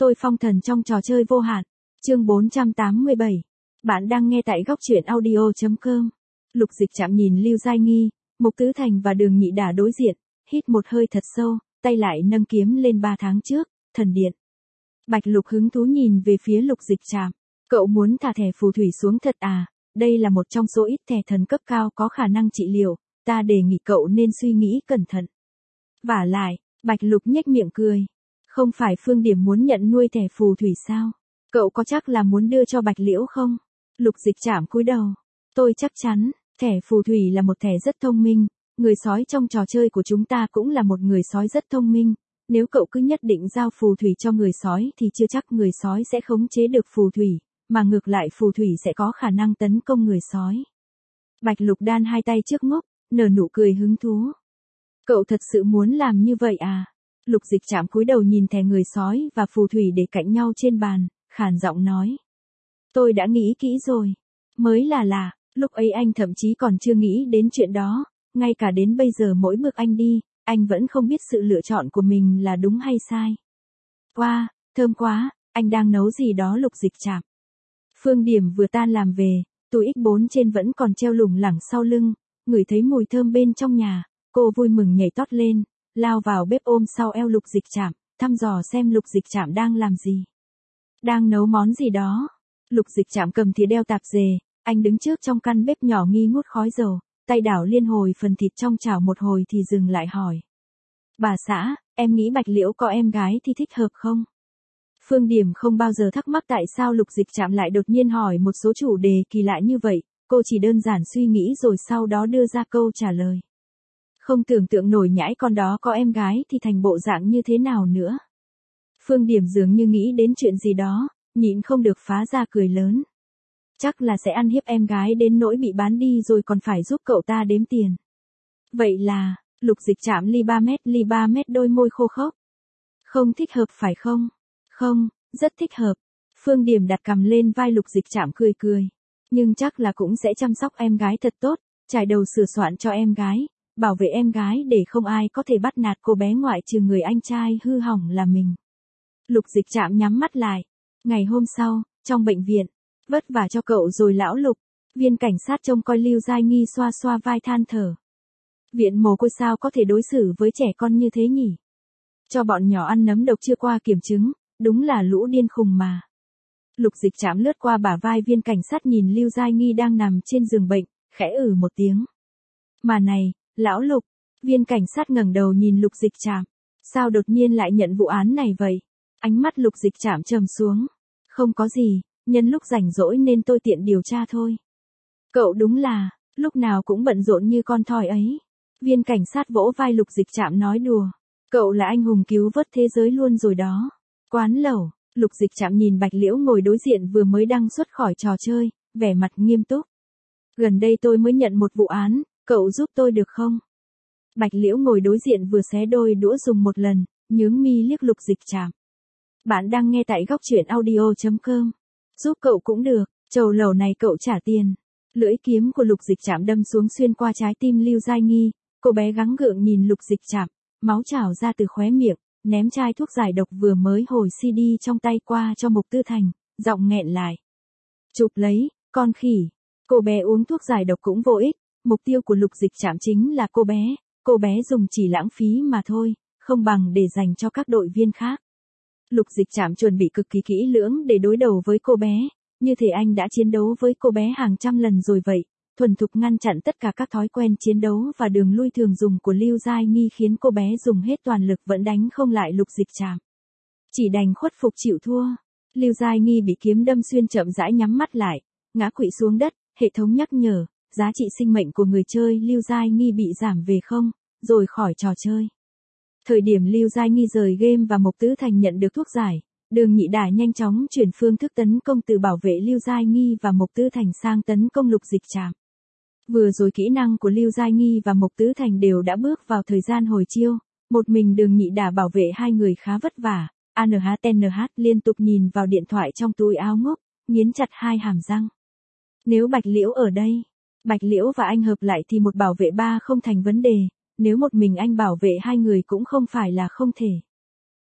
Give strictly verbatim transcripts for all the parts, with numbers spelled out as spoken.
Tôi phong thần trong trò chơi vô hạn. Chương bốn trăm tám mươi bảy. Bạn đang nghe tại góc truyện audio chấm com. Lục Dịch chạm nhìn Lưu Giai Nghi, Mục Tứ Thành và Đường Nhị Đả đối diện, hít một hơi thật sâu, tay lại nâng kiếm lên ba tháng trước, thần điện. Bạch Lục hứng thú nhìn về phía Lục Dịch chạm. Cậu muốn thả thẻ phù thủy xuống thật à? Đây là một trong số ít thẻ thần cấp cao có khả năng trị liệu, ta đề nghị cậu nên suy nghĩ cẩn thận. Vả lại, Bạch Lục nhếch miệng cười. Không phải Phương Điểm muốn nhận nuôi thẻ phù thủy sao? Cậu có chắc là muốn đưa cho Bạch Liễu không? Lục Dịch chạm cúi đầu. Tôi chắc chắn, thẻ phù thủy là một thẻ rất thông minh, người sói trong trò chơi của chúng ta cũng là một người sói rất thông minh. Nếu cậu cứ nhất định giao phù thủy cho người sói thì chưa chắc người sói sẽ khống chế được phù thủy, mà ngược lại phù thủy sẽ có khả năng tấn công người sói. Bạch Lục đan hai tay trước ngốc, nở nụ cười hứng thú. Cậu thật sự muốn làm như vậy à? Lục Dịch chạm cúi đầu nhìn thẻ người sói và phù thủy để cạnh nhau trên bàn, khàn giọng nói. Tôi đã nghĩ kỹ rồi. Mới là lạ, lúc ấy anh thậm chí còn chưa nghĩ đến chuyện đó, ngay cả đến bây giờ mỗi bước anh đi, anh vẫn không biết sự lựa chọn của mình là đúng hay sai. Wow, thơm quá, anh đang nấu gì đó Lục Dịch chạm. Phương Điểm vừa tan làm về, túi ích bốn trên vẫn còn treo lủng lẳng sau lưng, ngửi thấy mùi thơm bên trong nhà, cô vui mừng nhảy tót lên, lao vào bếp ôm sau eo Lục Dịch chạm, thăm dò xem Lục Dịch chạm đang làm gì. Đang nấu món gì đó. Lục Dịch chạm cầm thìa đeo tạp dề, anh đứng trước trong căn bếp nhỏ nghi ngút khói dầu, tay đảo liên hồi phần thịt trong chảo một hồi thì dừng lại hỏi. Bà xã, em nghĩ Bạch Liễu có em gái thì thích hợp không? Phương Điểm không bao giờ thắc mắc tại sao Lục Dịch chạm lại đột nhiên hỏi một số chủ đề kỳ lạ như vậy, cô chỉ đơn giản suy nghĩ rồi sau đó đưa ra câu trả lời. Không tưởng tượng nổi nhãi con đó có em gái thì thành bộ dạng như thế nào nữa. Phương Điểm dường như nghĩ đến chuyện gì đó, nhịn không được phá ra cười lớn. Chắc là sẽ ăn hiếp em gái đến nỗi bị bán đi rồi còn phải giúp cậu ta đếm tiền. Vậy là, Lục Dịch chạm ly ba mét ly ba mét đôi môi khô khốc. Không thích hợp phải không? Không, rất thích hợp. Phương Điểm đặt cằm lên vai Lục Dịch chạm cười cười. Nhưng chắc là cũng sẽ chăm sóc em gái thật tốt, trải đầu sửa soạn cho em gái, bảo vệ em gái để không ai có thể bắt nạt cô bé ngoại trừ người anh trai hư hỏng là mình. Lục Dịch chạm nhắm mắt lại. Ngày hôm sau, trong bệnh viện, vất vả cho cậu rồi lão Lục. Viên cảnh sát trông coi Lưu Giai Nghi xoa xoa vai than thở. Viện mồ côi sao có thể đối xử với trẻ con như thế nhỉ? Cho bọn nhỏ ăn nấm độc chưa qua kiểm chứng, đúng là lũ điên khùng mà. Lục Dịch chạm lướt qua bả vai viên cảnh sát nhìn Lưu Giai Nghi đang nằm trên giường bệnh, khẽ ử một tiếng. Mà này, lão Lục, viên cảnh sát ngẩng đầu nhìn Lục Dịch chạm. Sao đột nhiên lại nhận vụ án này vậy? Ánh mắt Lục Dịch chạm trầm xuống. Không có gì, nhân lúc rảnh rỗi nên tôi tiện điều tra thôi. Cậu đúng là, lúc nào cũng bận rộn như con thoi ấy. Viên cảnh sát vỗ vai Lục Dịch chạm nói đùa. Cậu là anh hùng cứu vớt thế giới luôn rồi đó. Quán lẩu, Lục Dịch chạm nhìn Bạch Liễu ngồi đối diện vừa mới đăng xuất khỏi trò chơi, vẻ mặt nghiêm túc. Gần đây tôi mới nhận một vụ án, cậu giúp tôi được không? Bạch Liễu ngồi đối diện vừa xé đôi đũa dùng một lần, nhướng mi liếc Lục Dịch chạm. Bạn đang nghe tại góc truyện audio chấm com. Giúp cậu cũng được, chầu lẩu này cậu trả tiền. Lưỡi kiếm của Lục Dịch chạm đâm xuống xuyên qua trái tim Lưu Giai Nghi, cô bé gắng gượng nhìn Lục Dịch chạm, máu trào ra từ khóe miệng, ném chai thuốc giải độc vừa mới hồi xê đê trong tay qua cho Mục Tư Thành, giọng nghẹn lại. Chụp lấy, con khỉ. Cô bé uống thuốc giải độc cũng vô ích, mục tiêu của Lục Dịch chạm chính là cô bé, cô bé dùng chỉ lãng phí mà thôi, không bằng để dành cho các đội viên khác. Lục Dịch chạm chuẩn bị cực kỳ kỹ lưỡng để đối đầu với cô bé, như thể anh đã chiến đấu với cô bé hàng trăm lần rồi vậy, thuần thục ngăn chặn tất cả các thói quen chiến đấu và đường lui thường dùng của Lưu Giai Nghi khiến cô bé dùng hết toàn lực vẫn đánh không lại Lục Dịch chạm. Chỉ đành khuất phục chịu thua. Lưu Giai Nghi bị kiếm đâm xuyên chậm rãi nhắm mắt lại, ngã quỵ xuống đất, hệ thống nhắc nhở, giá trị sinh mệnh của người chơi Lưu Giai Nghi bị giảm về không, rồi khỏi trò chơi. Thời điểm Lưu Giai Nghi rời game và Mục Tứ Thành nhận được thuốc giải, Đường Nhị Đả nhanh chóng chuyển phương thức tấn công từ bảo vệ Lưu Giai Nghi và Mục Tứ Thành sang tấn công Lục Dịch chạm. Vừa rồi kỹ năng của Lưu Giai Nghi và Mục Tứ Thành đều đã bước vào thời gian hồi chiêu, một mình Đường Nhị Đả bảo vệ hai người khá vất vả. a en hát en hát liên tục nhìn vào điện thoại trong túi áo ngốc, nghiến chặt hai hàm răng. Nếu Bạch Liễu ở đây, Bạch Liễu và anh hợp lại thì một bảo vệ ba không thành vấn đề, nếu một mình anh bảo vệ hai người cũng không phải là không thể.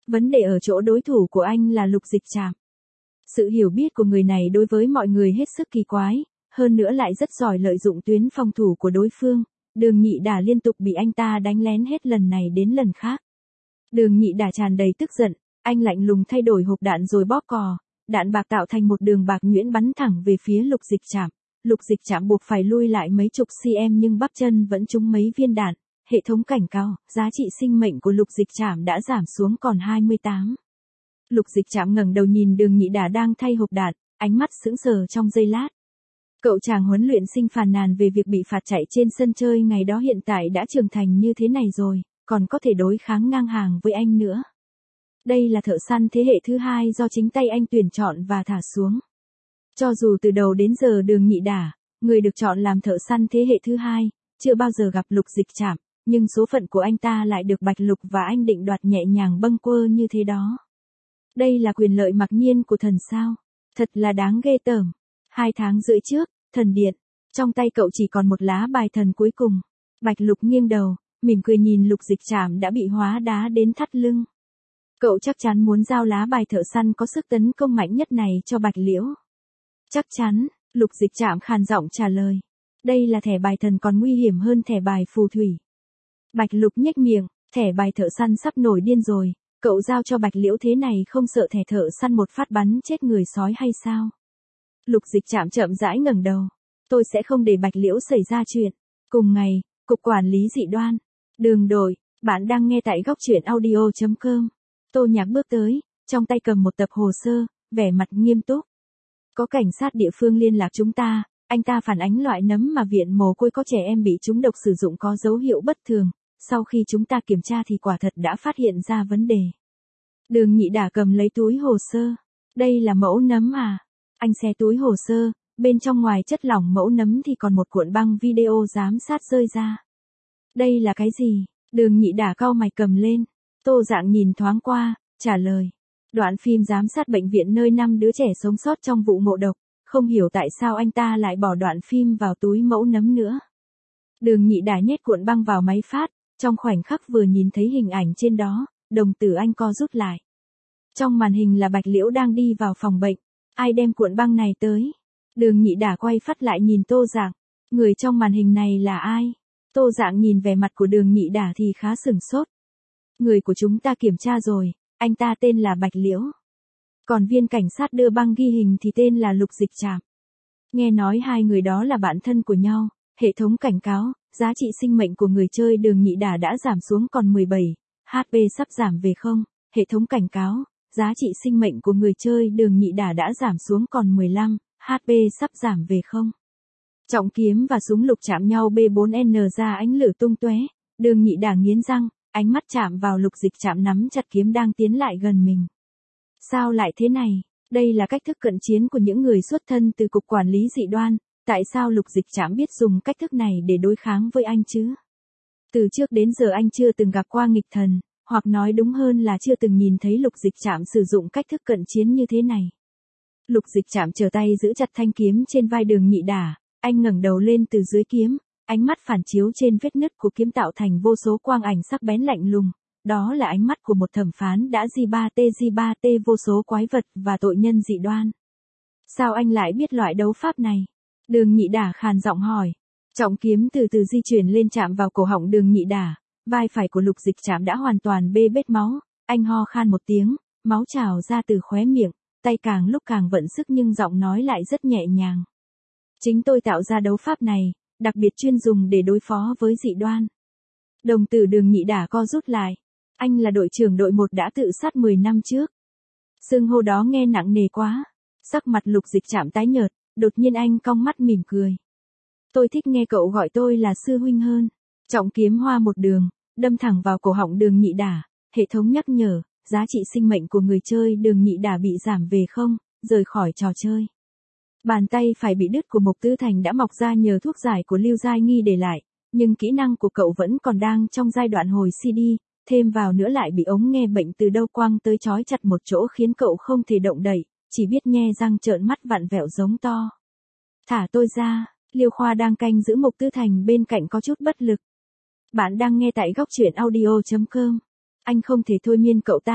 Vấn đề ở chỗ đối thủ của anh là Lục Dịch Trạm. Sự hiểu biết của người này đối với mọi người hết sức kỳ quái, hơn nữa lại rất giỏi lợi dụng tuyến phòng thủ của đối phương. Đường Nhị Đả liên tục bị anh ta đánh lén hết lần này đến lần khác. Đường Nhị Đả tràn đầy tức giận, anh lạnh lùng thay đổi hộp đạn rồi bóp cò, đạn bạc tạo thành một đường bạc nhuyễn bắn thẳng về phía Lục Dịch Trạm. Lục Dịch Trạm buộc phải lui lại mấy chục cm nhưng bắp chân vẫn trúng mấy viên đạn. Hệ thống cảnh cáo, giá trị sinh mệnh của Lục Dịch Trạm đã giảm xuống còn hai mươi tám. Lục Dịch Trạm ngẩng đầu nhìn Đường Nhị Đả đang thay hộp đạn, ánh mắt sững sờ trong giây lát. Cậu chàng huấn luyện sinh phàn nàn về việc bị phạt chạy trên sân chơi ngày đó hiện tại đã trưởng thành như thế này rồi, còn có thể đối kháng ngang hàng với anh nữa. Đây là thợ săn thế hệ thứ hai do chính tay anh tuyển chọn và thả xuống. Cho dù từ đầu đến giờ Đường Nhị Đả, người được chọn làm thợ săn thế hệ thứ hai, chưa bao giờ gặp Lục Dịch Trạm, nhưng số phận của anh ta lại được Bạch Lục và anh Định đoạt nhẹ nhàng bâng quơ như thế đó. Đây là quyền lợi mặc nhiên của thần sao? Thật là đáng ghê tởm. Hai tháng rưỡi trước, thần điện, trong tay cậu chỉ còn một lá bài thần cuối cùng. Bạch Lục nghiêng đầu, mỉm cười nhìn Lục Dịch Trạm đã bị hóa đá đến thắt lưng. Cậu chắc chắn muốn giao lá bài thợ săn có sức tấn công mạnh nhất này cho Bạch Liễu. Chắc chắn, Lục Dịch Trạm khàn giọng trả lời. Đây là thẻ bài thần còn nguy hiểm hơn thẻ bài phù thủy. Bạch Lục nhếch miệng, thẻ bài thợ săn sắp nổi điên rồi, cậu giao cho Bạch Liễu thế này không sợ thẻ thợ săn một phát bắn chết người sói hay sao? Lục Dịch Trạm chậm rãi ngẩng đầu. Tôi sẽ không để Bạch Liễu xảy ra chuyện. Cùng ngày, Cục Quản lý Dị đoan. Đường đội, bạn đang nghe tại góc truyện audio chấm com. Tô Nhạc bước tới, trong tay cầm một tập hồ sơ, vẻ mặt nghiêm túc. Có cảnh sát địa phương liên lạc chúng ta, anh ta phản ánh loại nấm mà viện mồ côi có trẻ em bị trúng độc sử dụng có dấu hiệu bất thường. Sau khi chúng ta kiểm tra thì quả thật đã phát hiện ra vấn đề. Đường Nhị Đả cầm lấy túi hồ sơ. Đây là mẫu nấm à? Anh xé túi hồ sơ, bên trong ngoài chất lỏng mẫu nấm thì còn một cuộn băng video giám sát rơi ra. Đây là cái gì? Đường Nhị Đả cau mày cầm lên. Tô Dạng nhìn thoáng qua, trả lời. Đoạn phim giám sát bệnh viện nơi năm đứa trẻ sống sót trong vụ ngộ độc. Không hiểu tại sao anh ta lại bỏ đoạn phim vào túi mẫu nấm nữa. Đường Nhị Đả nhét cuộn băng vào máy phát, trong khoảnh khắc vừa nhìn thấy hình ảnh trên đó, đồng tử anh co rút lại. Trong màn hình là Bạch Liễu đang đi vào phòng bệnh. Ai đem cuộn băng này tới? Đường Nhị Đả quay phát lại nhìn Tô Dạng. Người trong màn hình này là ai? Tô Dạng nhìn vẻ mặt của Đường Nhị Đả thì khá sửng sốt. Người của chúng ta kiểm tra rồi, anh ta tên là Bạch Liễu. Còn viên cảnh sát đưa băng ghi hình thì tên là Lục Dịch Trạm. Nghe nói hai người đó là bạn thân của nhau. Hệ thống cảnh cáo, giá trị sinh mệnh của người chơi Đường Nhị Đả đã giảm xuống còn mười bảy, hát pê sắp giảm về không. Hệ thống cảnh cáo, giá trị sinh mệnh của người chơi Đường Nhị Đả đã giảm xuống còn mười lăm, hát pê sắp giảm về không. Trọng kiếm và súng lục chạm nhau B bốn N ra ánh lửa tung tóe. Đường Nhị Đả nghiến răng, ánh mắt chạm vào Lục Dịch Trạm nắm chặt kiếm đang tiến lại gần mình. Sao lại thế này? Đây là cách thức cận chiến của những người xuất thân từ Cục Quản lý Dị đoan. Tại sao Lục Dịch Trạm biết dùng cách thức này để đối kháng với anh chứ? Từ trước đến giờ anh chưa từng gặp qua nghịch thần, hoặc nói đúng hơn là chưa từng nhìn thấy Lục Dịch Trạm sử dụng cách thức cận chiến như thế này. Lục Dịch Trạm trở tay giữ chặt thanh kiếm trên vai Đường Nhị Đả, anh ngẩng đầu lên từ dưới kiếm, ánh mắt phản chiếu trên vết nứt của kiếm tạo thành vô số quang ảnh sắc bén lạnh lùng. Đó là ánh mắt của một thẩm phán đã G ba T G ba T vô số quái vật và tội nhân dị đoan. Sao anh lại biết loại đấu pháp này? Đường Nhị Đả khàn giọng hỏi. Trọng kiếm từ từ di chuyển lên chạm vào cổ họng Đường Nhị Đả, vai phải của Lục Dịch Trạm đã hoàn toàn bê bết máu, anh ho khan một tiếng, máu trào ra từ khóe miệng, tay càng lúc càng vận sức nhưng giọng nói lại rất nhẹ nhàng. Chính tôi tạo ra đấu pháp này, đặc biệt chuyên dùng để đối phó với dị đoan. Đồng tử Đường Nhị Đả co rút lại. Anh là đội trưởng đội một đã tự sát mười năm trước. Xưng hô đó nghe nặng nề quá. Sắc mặt Lục Dịch Trạm tái nhợt, đột nhiên anh cong mắt mỉm cười. Tôi thích nghe cậu gọi tôi là sư huynh hơn. Trọng kiếm hoa một đường, đâm thẳng vào cổ họng Đường Nhị Đả. Hệ thống nhắc nhở, giá trị sinh mệnh của người chơi Đường Nhị Đả bị giảm về không, rời khỏi trò chơi. Bàn tay phải bị đứt của Mộc Tư Thành đã mọc ra nhờ thuốc giải của Lưu Giai Nghi để lại, nhưng kỹ năng của cậu vẫn còn đang trong giai đoạn hồi xê đê, thêm vào nữa lại bị ống nghe bệnh từ đâu quăng tới trói chặt một chỗ khiến cậu không thể động đậy, chỉ biết nhe răng trợn mắt vặn vẹo giống to. Thả tôi ra, Liêu Khoa đang canh giữ Mộc Tư Thành bên cạnh có chút bất lực. Bạn đang nghe tại góc truyện audio chấm com. Anh không thể thôi miên cậu ta,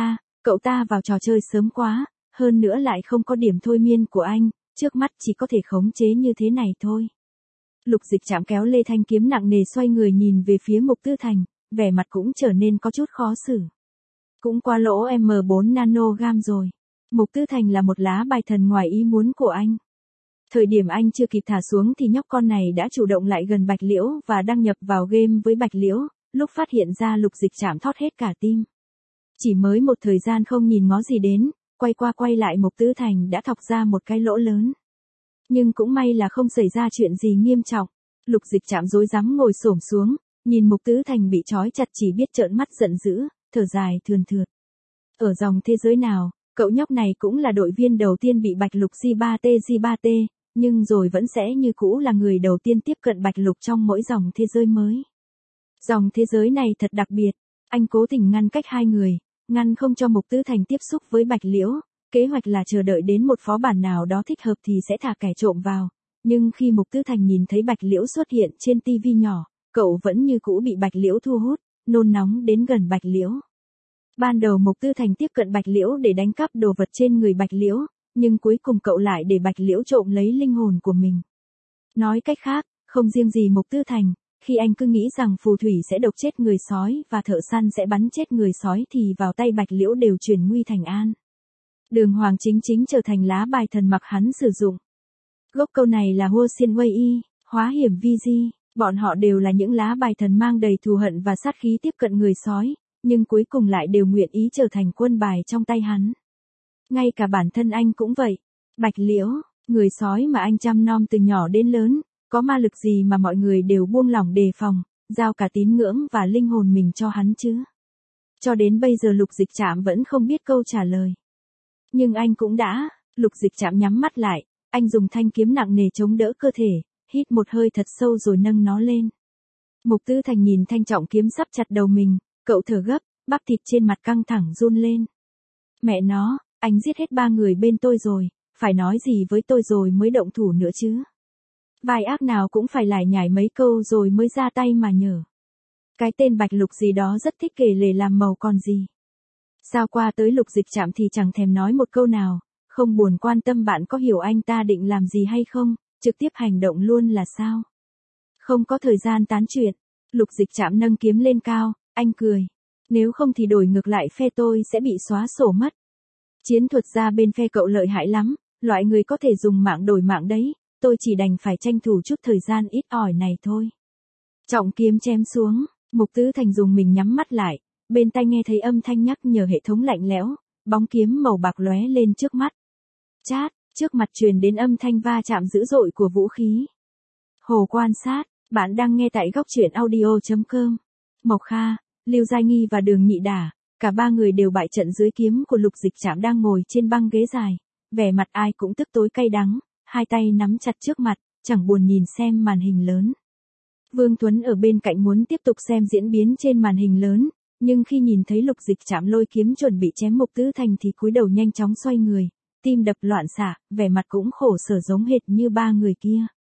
Cậu ta vào trò chơi sớm quá, hơn nữa lại không có điểm thôi miên của anh, trước mắt chỉ có thể khống chế như thế này thôi. Lục Dịch Trạm kéo lê thanh kiếm nặng nề xoay người nhìn về phía Mục Tư Thành, vẻ mặt cũng trở nên có chút khó xử. Cũng qua lỗ em bốn nanogam rồi. Mục Tư Thành là một lá bài thần ngoài ý muốn của anh. Thời điểm anh chưa kịp thả xuống thì nhóc con này đã chủ động lại gần Bạch Liễu và đăng nhập vào game với Bạch Liễu, lúc phát hiện ra Lục Dịch Trạm thót hết cả tim. Chỉ mới một thời gian không nhìn ngó gì đến, quay qua quay lại Mục Tư Thành đã thọc ra một cái lỗ lớn. Nhưng cũng may là không xảy ra chuyện gì nghiêm trọng. Lục Dịch Trạm rối rắm ngồi xổm xuống, nhìn Mục Tư Thành bị trói chặt chỉ biết trợn mắt giận dữ, thở dài thườn thượt. Ở dòng thế giới nào, cậu nhóc này cũng là đội viên đầu tiên bị Bạch Lục G ba T G ba T, nhưng rồi vẫn sẽ như cũ là người đầu tiên tiếp cận Bạch Lục trong mỗi dòng thế giới mới. Dòng thế giới này thật đặc biệt, anh cố tình ngăn cách hai người, ngăn không cho Mục Tư Thành tiếp xúc với Bạch Liễu, kế hoạch là chờ đợi đến một phó bản nào đó thích hợp thì sẽ thả kẻ trộm vào, nhưng khi Mục Tư Thành nhìn thấy Bạch Liễu xuất hiện trên tivi nhỏ, cậu vẫn như cũ bị Bạch Liễu thu hút, nôn nóng đến gần Bạch Liễu. Ban đầu Mục Tư Thành tiếp cận Bạch Liễu để đánh cắp đồ vật trên người Bạch Liễu, nhưng cuối cùng cậu lại để Bạch Liễu trộm lấy linh hồn của mình. Nói cách khác, không riêng gì Mục Tư Thành, khi anh cứ nghĩ rằng phù thủy sẽ độc chết người sói và thợ săn sẽ bắn chết người sói thì vào tay Bạch Liễu đều chuyển nguy thành an. Đường Hoàng chính chính trở thành lá bài thần mặc hắn sử dụng. Gốc câu này là Hua Xiên Wei Y, hóa hiểm vi di, bọn họ đều là những lá bài thần mang đầy thù hận và sát khí tiếp cận người sói, nhưng cuối cùng lại đều nguyện ý trở thành quân bài trong tay hắn. Ngay cả bản thân anh cũng vậy. Bạch Liễu, người sói mà anh chăm nom từ nhỏ đến lớn, có ma lực gì mà mọi người đều buông lỏng đề phòng, giao cả tín ngưỡng và linh hồn mình cho hắn chứ? Cho đến bây giờ Lục Dịch Trạm vẫn không biết câu trả lời. Nhưng anh cũng đã, Lục Dịch Trạm nhắm mắt lại, anh dùng thanh kiếm nặng nề chống đỡ cơ thể, hít một hơi thật sâu rồi nâng nó lên. Mục Tư Thành nhìn thanh trọng kiếm sắp chặt đầu mình, cậu thở gấp, bắp thịt trên mặt căng thẳng run lên. Mẹ nó, anh giết hết ba người bên tôi rồi, phải nói gì với tôi rồi mới động thủ nữa chứ? Vai ác nào cũng phải lải nhải mấy câu rồi mới ra tay mà nhở. Cái tên Bạch Lục gì đó rất thích kể lể làm màu còn gì. Sao qua tới Lục Dịch Trạm thì chẳng thèm nói một câu nào, không buồn quan tâm bạn có hiểu anh ta định làm gì hay không, trực tiếp hành động luôn là sao? Không có thời gian tán chuyện, Lục Dịch Trạm nâng kiếm lên cao, anh cười. Nếu không thì đổi ngược lại phe tôi sẽ bị xóa sổ mất. Chiến thuật ra bên phe cậu lợi hại lắm, loại người có thể dùng mạng đổi mạng đấy, tôi chỉ đành phải tranh thủ chút thời gian ít ỏi này thôi. Trọng kiếm chém xuống, Mục Tư Thành dùng mình nhắm mắt lại, bên tai nghe thấy âm thanh nhắc nhở hệ thống lạnh lẽo, bóng kiếm màu bạc lóe lên trước mắt. Chát, trước mặt truyền đến âm thanh va chạm dữ dội của vũ khí. Hồ Quan Sát, bạn đang nghe tại góc truyện audio chấm com. Mộc Kha, Lưu Giai Nghi và Đường Nhị Đả, cả ba người đều bại trận dưới kiếm của Lục Dịch Trạm đang ngồi trên băng ghế dài, vẻ mặt ai cũng tức tối cay đắng, hai tay nắm chặt trước mặt, chẳng buồn nhìn xem màn hình lớn. Vương Tuấn ở bên cạnh muốn tiếp tục xem diễn biến trên màn hình lớn, nhưng khi nhìn thấy Lục Dịch Trạm lôi kiếm chuẩn bị chém Mục Tư Thành thì cúi đầu nhanh chóng xoay người, tim đập loạn xạ, vẻ mặt cũng khổ sở giống hệt như ba người kia.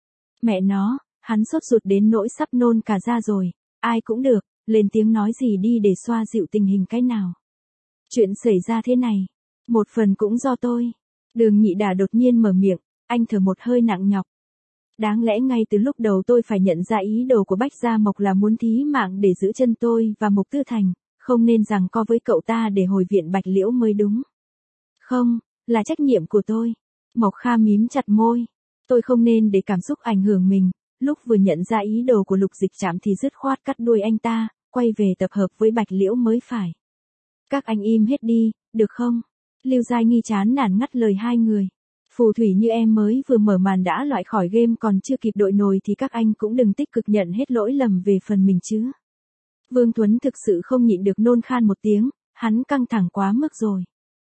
Mẹ nó, hắn sốt ruột đến nỗi sắp nôn cả ra rồi, ai cũng được, lên tiếng nói gì đi để xoa dịu tình hình cái nào. Chuyện xảy ra thế này, một phần cũng do tôi. Đường Nhị Đả đột nhiên mở miệng, anh thở một hơi nặng nhọc. Đáng lẽ ngay từ lúc đầu tôi phải nhận ra ý đồ của Bách Gia Mộc là muốn thí mạng để giữ chân tôi và Mục Tư Thành, không nên giằng co với cậu ta để hồi viện Bạch Liễu mới đúng. Không, là trách nhiệm của tôi. Mộc Kha mím chặt môi. Tôi không nên để cảm xúc ảnh hưởng mình, lúc vừa nhận ra ý đồ của Lục Dịch Trạm thì dứt khoát cắt đuôi anh ta, quay về tập hợp với Bạch Liễu mới phải. Các anh im hết đi, được không? Lưu Giai Nghi chán nản ngắt lời hai người. Phù thủy như em mới vừa mở màn đã loại khỏi game còn chưa kịp đội nồi thì các anh cũng đừng tích cực nhận hết lỗi lầm về phần mình chứ. Vương Tuấn thực sự không nhịn được nôn khan một tiếng, hắn căng thẳng quá mức rồi.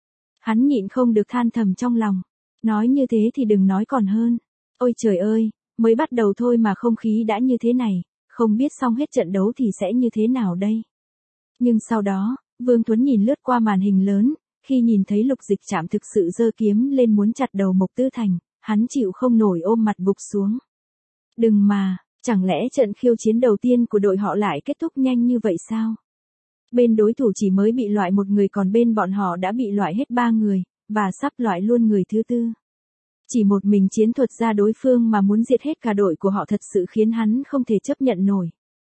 Hắn nhịn không được than thầm trong lòng. Nói như thế thì đừng nói còn hơn. Ôi trời ơi, mới bắt đầu thôi mà không khí đã như thế này, không biết xong hết trận đấu thì sẽ như thế nào đây. Nhưng sau đó, Vương Tuấn nhìn lướt qua màn hình lớn, khi nhìn thấy Lục Dịch Trạm thực sự giơ kiếm lên muốn chặt đầu Mục Tư Thành, hắn chịu không nổi ôm mặt gục xuống. Đừng mà, chẳng lẽ trận khiêu chiến đầu tiên của đội họ lại kết thúc nhanh như vậy sao? Bên đối thủ chỉ mới bị loại một người còn bên bọn họ đã bị loại hết ba người, và sắp loại luôn người thứ tư. Chỉ một mình chiến thuật gia đối phương mà muốn diệt hết cả đội của họ thật sự khiến hắn không thể chấp nhận nổi.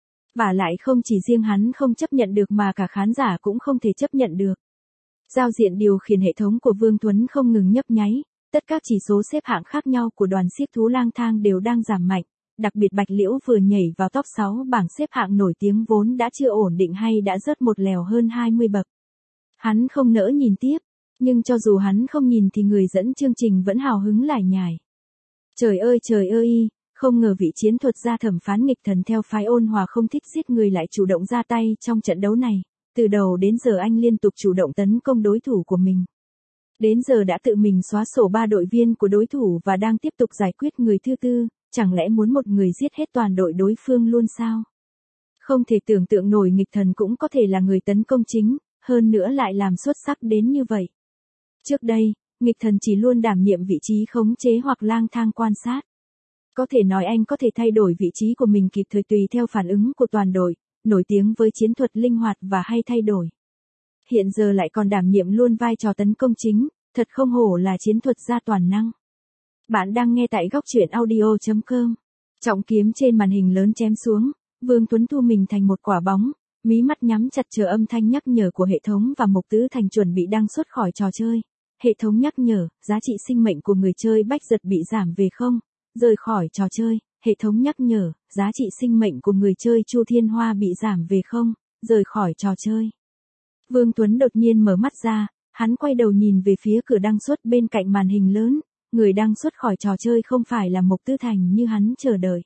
Và lại không chỉ riêng hắn không chấp nhận được mà cả khán giả cũng không thể chấp nhận được. Giao diện điều khiển hệ thống của Vương Tuấn không ngừng nhấp nháy, tất các chỉ số xếp hạng khác nhau của đoàn xiếc thú lang thang đều đang giảm mạnh, đặc biệt Bạch Liễu vừa nhảy vào top sáu bảng xếp hạng nổi tiếng vốn đã chưa ổn định hay đã rớt một lèo hơn hai mươi bậc. Hắn không nỡ nhìn tiếp, nhưng cho dù hắn không nhìn thì người dẫn chương trình vẫn hào hứng lải nhải. Trời ơi trời ơi, không ngờ vị chiến thuật gia thẩm phán nghịch thần theo phái ôn hòa không thích giết người lại chủ động ra tay trong trận đấu này. Từ đầu đến giờ anh liên tục chủ động tấn công đối thủ của mình. Đến giờ đã tự mình xóa sổ ba đội viên của đối thủ và đang tiếp tục giải quyết người thứ tư, chẳng lẽ muốn một người giết hết toàn đội đối phương luôn sao? Không thể tưởng tượng nổi nghịch thần cũng có thể là người tấn công chính, hơn nữa lại làm xuất sắc đến như vậy. Trước đây, nghịch thần chỉ luôn đảm nhiệm vị trí khống chế hoặc lang thang quan sát. Có thể nói anh có thể thay đổi vị trí của mình kịp thời tùy theo phản ứng của toàn đội, nổi tiếng với chiến thuật linh hoạt và hay thay đổi. Hiện giờ lại còn đảm nhiệm luôn vai trò tấn công chính, thật không hổ là chiến thuật gia toàn năng. Bạn đang nghe tại góc truyện audio chấm com. Trọng kiếm trên màn hình lớn chém xuống, Vương Tuấn thu mình thành một quả bóng, mí mắt nhắm chặt chờ âm thanh nhắc nhở của hệ thống và Mộc Tứ Thành chuẩn bị đăng xuất khỏi trò chơi. Hệ thống nhắc nhở, giá trị sinh mệnh của người chơi Bách Giật bị giảm về không, rời khỏi trò chơi. Hệ thống nhắc nhở, giá trị sinh mệnh của người chơi Chu Thiên Hoa bị giảm về không, rời khỏi trò chơi. Vương Tuấn đột nhiên mở mắt ra, hắn quay đầu nhìn về phía cửa đăng xuất bên cạnh màn hình lớn, người đăng xuất khỏi trò chơi không phải là Mộc Tư Thành như hắn chờ đợi,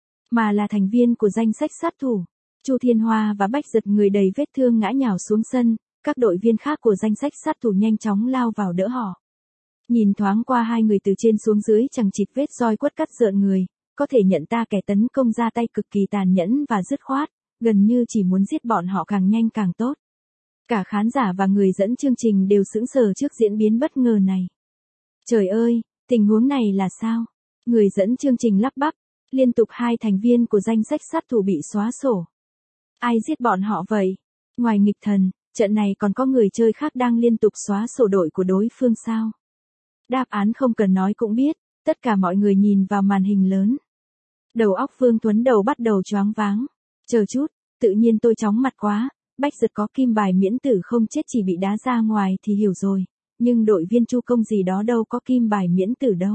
mà là thành viên của danh sách sát thủ. Chu Thiên Hoa và Bách Giật người đầy vết thương ngã nhào xuống sân, các đội viên khác của danh sách sát thủ nhanh chóng lao vào đỡ họ. Nhìn thoáng qua hai người từ trên xuống dưới chẳng chịt vết roi quất cắt rợn người. Có thể nhận ta kẻ tấn công ra tay cực kỳ tàn nhẫn và dứt khoát, gần như chỉ muốn giết bọn họ càng nhanh càng tốt. Cả khán giả và người dẫn chương trình đều sững sờ trước diễn biến bất ngờ này. Trời ơi, tình huống này là sao? Người dẫn chương trình lắp bắp, liên tục hai thành viên của danh sách sát thủ bị xóa sổ. Ai giết bọn họ vậy? Ngoài nghịch thần, trận này còn có người chơi khác đang liên tục xóa sổ đội của đối phương sao? Đáp án không cần nói cũng biết. Tất cả mọi người nhìn vào màn hình lớn. Đầu óc Vương Tuấn đầu bắt đầu choáng váng. Chờ chút, tự nhiên tôi chóng mặt quá, Bách Giật có kim bài miễn tử không chết chỉ bị đá ra ngoài thì hiểu rồi, nhưng đội viên Chu Công gì đó đâu có kim bài miễn tử đâu.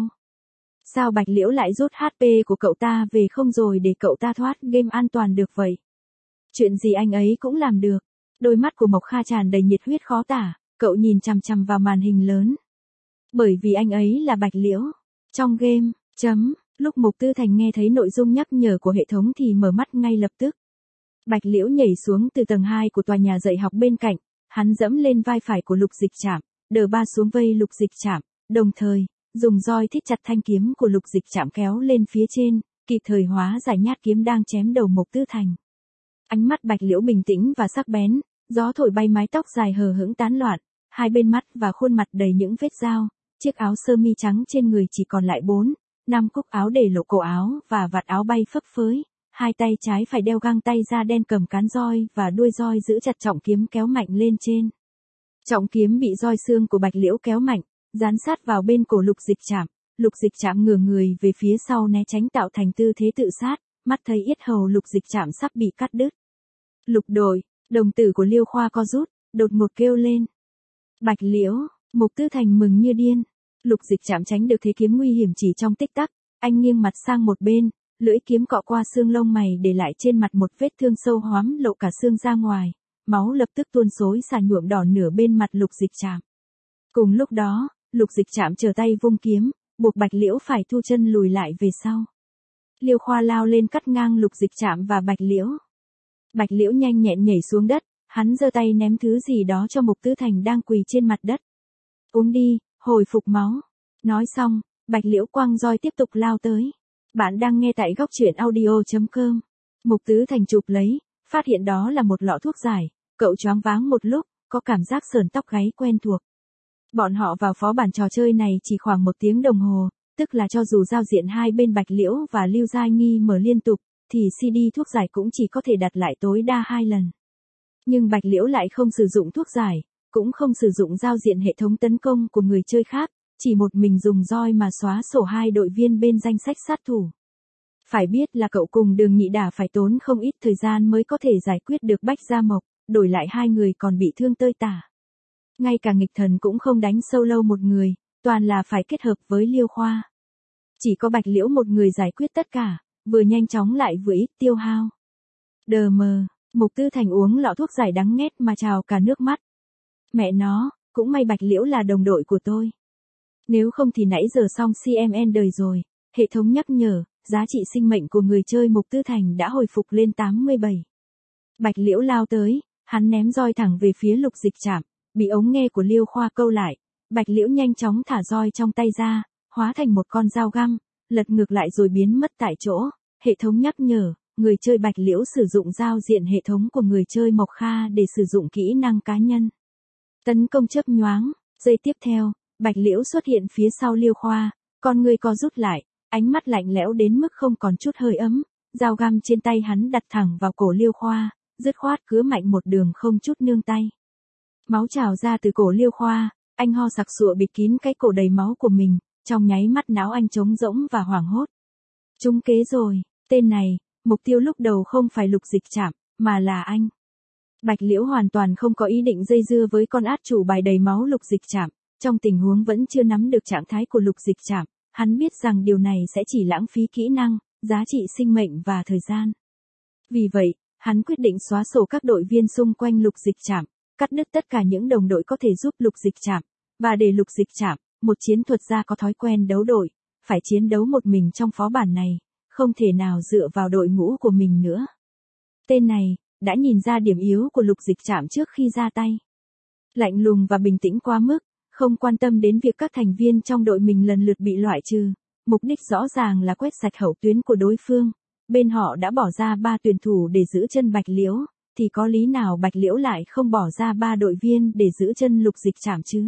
Sao Bạch Liễu lại rút hát pê của cậu ta về không rồi để cậu ta thoát game an toàn được vậy? Chuyện gì anh ấy cũng làm được. Đôi mắt của Mộc Kha tràn đầy nhiệt huyết khó tả, cậu nhìn chằm chằm vào màn hình lớn. Bởi vì anh ấy là Bạch Liễu. Trong game, chấm, lúc Mộc Tư Thành nghe thấy nội dung nhắc nhở của hệ thống thì mở mắt ngay lập tức. Bạch Liễu nhảy xuống từ tầng hai của tòa nhà dạy học bên cạnh, hắn dẫm lên vai phải của Lục Dịch Trảm, đờ ba xuống vây Lục Dịch Trảm, đồng thời, dùng roi thít chặt thanh kiếm của Lục Dịch Trảm kéo lên phía trên, kịp thời hóa giải nhát kiếm đang chém đầu Mộc Tư Thành. Ánh mắt Bạch Liễu bình tĩnh và sắc bén, gió thổi bay mái tóc dài hờ hững tán loạn, hai bên mắt và khuôn mặt đầy những vết dao. Chiếc áo sơ mi trắng trên người chỉ còn lại bốn, năm cúc áo để lộ cổ áo và vạt áo bay phấp phới, hai tay trái phải đeo găng tay da đen cầm cán roi và đuôi roi giữ chặt trọng kiếm kéo mạnh lên trên. Trọng kiếm bị roi xương của Bạch Liễu kéo mạnh, dán sát vào bên cổ Lục Dịch Trảm, Lục Dịch Trảm ngửa người về phía sau né tránh tạo thành tư thế tự sát, mắt thấy yết hầu Lục Dịch Trảm sắp bị cắt đứt. Lục đội, đồng tử của Liêu Khoa co rút, đột ngột kêu lên. Bạch Liễu. Mộc Tư Thành mừng như điên. Lục Dịch Trảm tránh được thế kiếm nguy hiểm chỉ trong tích tắc, anh nghiêng mặt sang một bên, lưỡi kiếm cọ qua xương lông mày để lại trên mặt một vết thương sâu hoắm lộ cả xương ra ngoài, máu lập tức tuôn xối xả nhuộm đỏ nửa bên mặt Lục Dịch Trảm. Cùng lúc đó, Lục Dịch Trảm trở tay vung kiếm, buộc Bạch Liễu phải thu chân lùi lại về sau. Liêu Khoa lao lên cắt ngang Lục Dịch Trảm và Bạch Liễu. Bạch Liễu nhanh nhẹn nhảy xuống đất, hắn giơ tay ném thứ gì đó cho Mộc Tư Thành đang quỳ trên mặt đất. Uống đi, hồi phục máu. Nói xong, Bạch Liễu quăng roi tiếp tục lao tới. Bạn đang nghe tại góc truyện audio chấm com. Mộc Tứ Thành chụp lấy, phát hiện đó là một lọ thuốc giải, cậu choáng váng một lúc, có cảm giác sờn tóc gáy quen thuộc. Bọn họ vào phó bản trò chơi này chỉ khoảng một tiếng đồng hồ, tức là cho dù giao diện hai bên Bạch Liễu và Lưu Giai Nghi mở liên tục, thì xê đê thuốc giải cũng chỉ có thể đặt lại tối đa hai lần. Nhưng Bạch Liễu lại không sử dụng thuốc giải, cũng không sử dụng giao diện hệ thống tấn công của người chơi khác, chỉ một mình dùng roi mà xóa sổ hai đội viên bên danh sách sát thủ. Phải biết là cậu cùng Đường Nhị Đả phải tốn không ít thời gian mới có thể giải quyết được Bách Gia Mộc, đổi lại hai người còn bị thương tơi tả. Ngay cả nghịch thần cũng không đánh solo một người, toàn là phải kết hợp với Liêu Khoa. Chỉ có Bạch Liễu một người giải quyết tất cả, vừa nhanh chóng lại vừa ít tiêu hao. Đờ mờ, Mục Tư Thành uống lọ thuốc giải đắng nghét mà trào cả nước mắt. Mẹ nó, cũng may Bạch Liễu là đồng đội của tôi. Nếu không thì nãy giờ xong xê em en đời rồi. Hệ thống nhắc nhở, giá trị sinh mệnh của người chơi Mục Tư Thành đã hồi phục lên tám mươi bảy. Bạch Liễu lao tới, hắn ném roi thẳng về phía Lục Dịch Trạm, bị ống nghe của Liêu Khoa câu lại. Bạch Liễu nhanh chóng thả roi trong tay ra, hóa thành một con dao găm, lật ngược lại rồi biến mất tại chỗ. Hệ thống nhắc nhở, người chơi Bạch Liễu sử dụng giao diện hệ thống của người chơi Mộc Kha để sử dụng kỹ năng cá nhân. Tấn công chớp nhoáng, giây tiếp theo, Bạch Liễu xuất hiện phía sau Liêu Khoa, con người co rút lại, ánh mắt lạnh lẽo đến mức không còn chút hơi ấm, dao găm trên tay hắn đặt thẳng vào cổ Liêu Khoa, dứt khoát cứa mạnh một đường không chút nương tay. Máu trào ra từ cổ Liêu Khoa, anh ho sặc sụa bịt kín cái cổ đầy máu của mình, trong nháy mắt não anh trống rỗng và hoảng hốt. Trúng kế rồi, tên này, mục tiêu lúc đầu không phải Lục Dịch Trạm, mà là anh. Bạch Liễu hoàn toàn không có ý định dây dưa với con át chủ bài đầy máu Lục Dịch Trạm, trong tình huống vẫn chưa nắm được trạng thái của Lục Dịch Trạm, hắn biết rằng điều này sẽ chỉ lãng phí kỹ năng, giá trị sinh mệnh và thời gian. Vì vậy, hắn quyết định xóa sổ các đội viên xung quanh Lục Dịch Trạm, cắt đứt tất cả những đồng đội có thể giúp Lục Dịch Trạm, và để Lục Dịch Trạm, một chiến thuật gia có thói quen đấu đội, phải chiến đấu một mình trong phó bản này, không thể nào dựa vào đội ngũ của mình nữa. Tên này đã nhìn ra điểm yếu của Lục Dịch Trạm trước khi ra tay. Lạnh lùng và bình tĩnh quá mức, không quan tâm đến việc các thành viên trong đội mình lần lượt bị loại trừ, mục đích rõ ràng là quét sạch hậu tuyến của đối phương. Bên họ đã bỏ ra ba tuyển thủ để giữ chân Bạch Liễu, thì có lý nào Bạch Liễu lại không bỏ ra ba đội viên để giữ chân Lục Dịch Trạm chứ?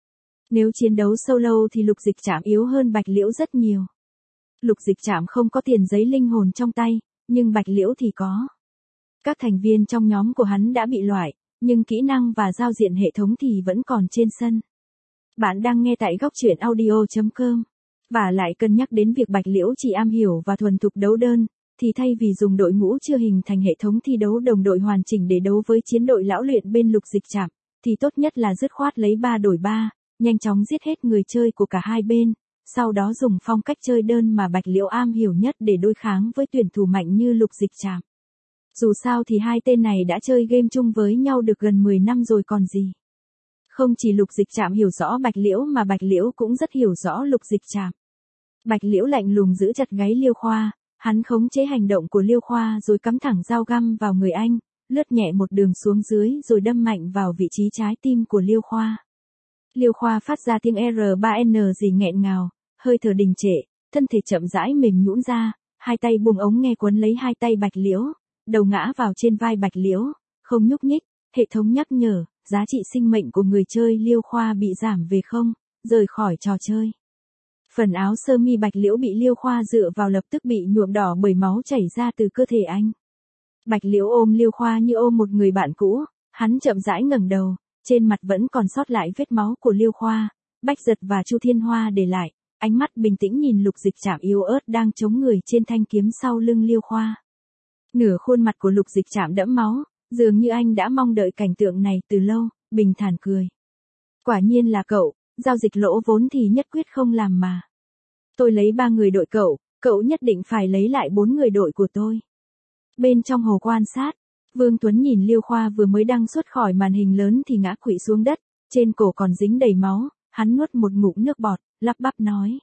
Nếu chiến đấu solo thì Lục Dịch Trạm yếu hơn Bạch Liễu rất nhiều. Lục Dịch Trạm không có tiền giấy linh hồn trong tay, nhưng Bạch Liễu thì có. Các thành viên trong nhóm của hắn đã bị loại, nhưng kỹ năng và giao diện hệ thống thì vẫn còn trên sân. Bạn đang nghe tại góc truyện audio chấm com. Và lại cân nhắc đến việc Bạch Liễu chỉ am hiểu và thuần thục đấu đơn, thì thay vì dùng đội ngũ chưa hình thành hệ thống thi đấu đồng đội hoàn chỉnh để đấu với chiến đội lão luyện bên Lục Dịch Trạm, thì tốt nhất là dứt khoát lấy ba đổi ba, nhanh chóng giết hết người chơi của cả hai bên, sau đó dùng phong cách chơi đơn mà Bạch Liễu am hiểu nhất để đối kháng với tuyển thủ mạnh như Lục Dịch Trạm. Dù sao thì hai tên này đã chơi game chung với nhau được gần mười năm rồi còn gì. Không chỉ Lục Dịch Trạm hiểu rõ Bạch Liễu mà Bạch Liễu cũng rất hiểu rõ Lục Dịch Trạm. Bạch Liễu lạnh lùng giữ chặt gáy Liêu Khoa, hắn khống chế hành động của Liêu Khoa rồi cắm thẳng dao găm vào người anh, lướt nhẹ một đường xuống dưới rồi đâm mạnh vào vị trí trái tim của Liêu Khoa. Liêu Khoa phát ra tiếng R ba N gì nghẹn ngào, hơi thở đình trệ, thân thể chậm rãi mềm nhũn ra, hai tay buông ống nghe quấn lấy hai tay Bạch Liễu, đầu ngã vào trên vai Bạch Liễu, không nhúc nhích, hệ thống nhắc nhở, giá trị sinh mệnh của người chơi Liêu Khoa bị giảm về không, rời khỏi trò chơi. Phần áo sơ mi Bạch Liễu bị Liêu Khoa dựa vào lập tức bị nhuộm đỏ bởi máu chảy ra từ cơ thể anh. Bạch Liễu ôm Liêu Khoa như ôm một người bạn cũ, hắn chậm rãi ngẩng đầu, trên mặt vẫn còn sót lại vết máu của Liêu Khoa, Bách Giật và Chu Thiên Hoa để lại, ánh mắt bình tĩnh nhìn Lục Dịch Trạm yếu ớt đang chống người trên thanh kiếm sau lưng Liêu Khoa. Nửa khuôn mặt của Lục Dịch Trạm đẫm máu, dường như anh đã mong đợi cảnh tượng này từ lâu, bình thản cười. Quả nhiên là cậu, giao dịch lỗ vốn thì nhất quyết không làm mà. Tôi lấy ba người đội cậu, cậu nhất định phải lấy lại bốn người đội của tôi. Bên trong hồ quan sát, Vương Tuấn nhìn Liêu Khoa vừa mới đăng xuất khỏi màn hình lớn thì ngã quỵ xuống đất, trên cổ còn dính đầy máu, hắn nuốt một ngụm nước bọt, lắp bắp nói.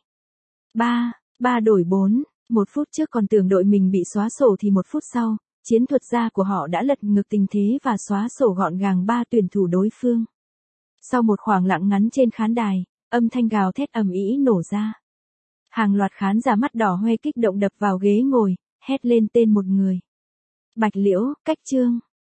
Ba, ba đổi bốn, một phút trước còn tưởng đội mình bị xóa sổ thì một phút sau, chiến thuật gia của họ đã lật ngược tình thế và xóa sổ gọn gàng ba tuyển thủ đối phương. Sau một khoảng lặng ngắn trên khán đài, âm thanh gào thét ầm ĩ nổ ra. Hàng loạt khán giả mắt đỏ hoe kích động đập vào ghế ngồi, hét lên tên một người. Bạch Liễu, Cách Trương.